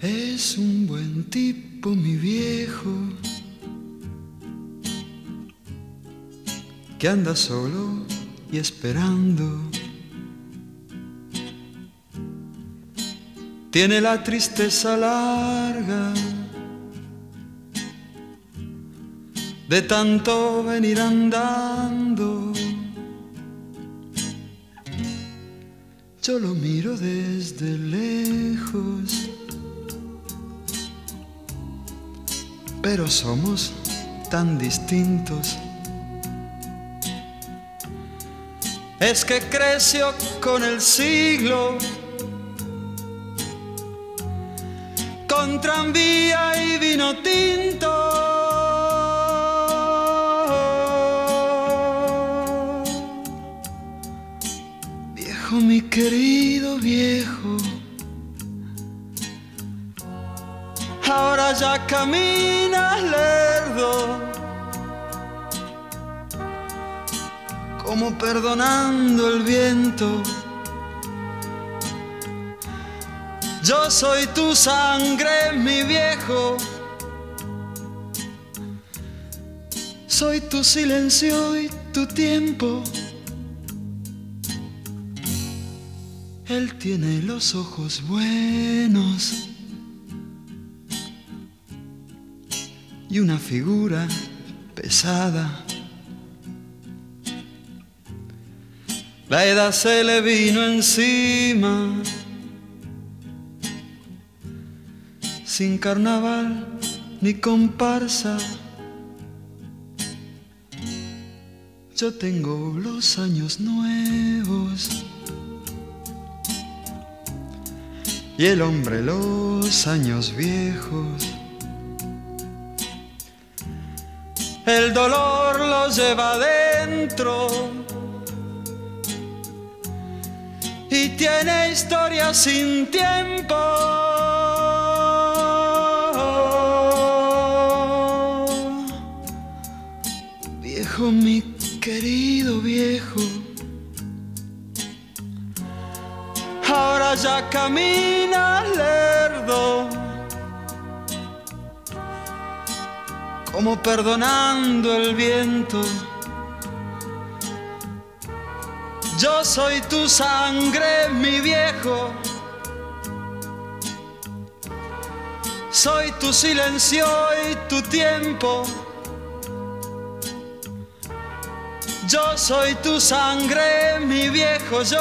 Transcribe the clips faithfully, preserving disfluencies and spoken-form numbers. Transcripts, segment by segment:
Es un buen tipo, mi viejo, que anda solo y esperando. Tiene la tristeza larga de tanto venir andando. Yo lo miro desde lejos, pero somos tan distintos. Es que creció con el siglo, con tranvía y vino tinto. Viejo, mi querido viejo, ahora ya caminas lerdo, como perdonando el viento. Yo soy tu sangre, mi viejo, soy tu silencio y tu tiempo. Él tiene los ojos buenos y una figura pesada. La edad se le vino encima, sin carnaval ni comparsa. Yo tengo los años nuevos y el hombre los años viejos. El dolor lo lleva adentro y tiene historia sin tiempo. Viejo, mi querido viejo, ahora ya caminas lerdo, como perdonando el viento. Yo soy tu sangre, mi viejo, soy tu silencio y tu tiempo. Yo soy tu sangre, mi viejo, yo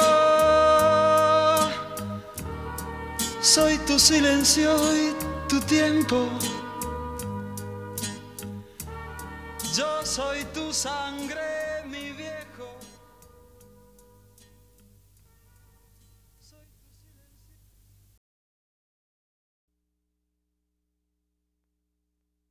soy tu silencio y tu tiempo. Yo soy tu sangre.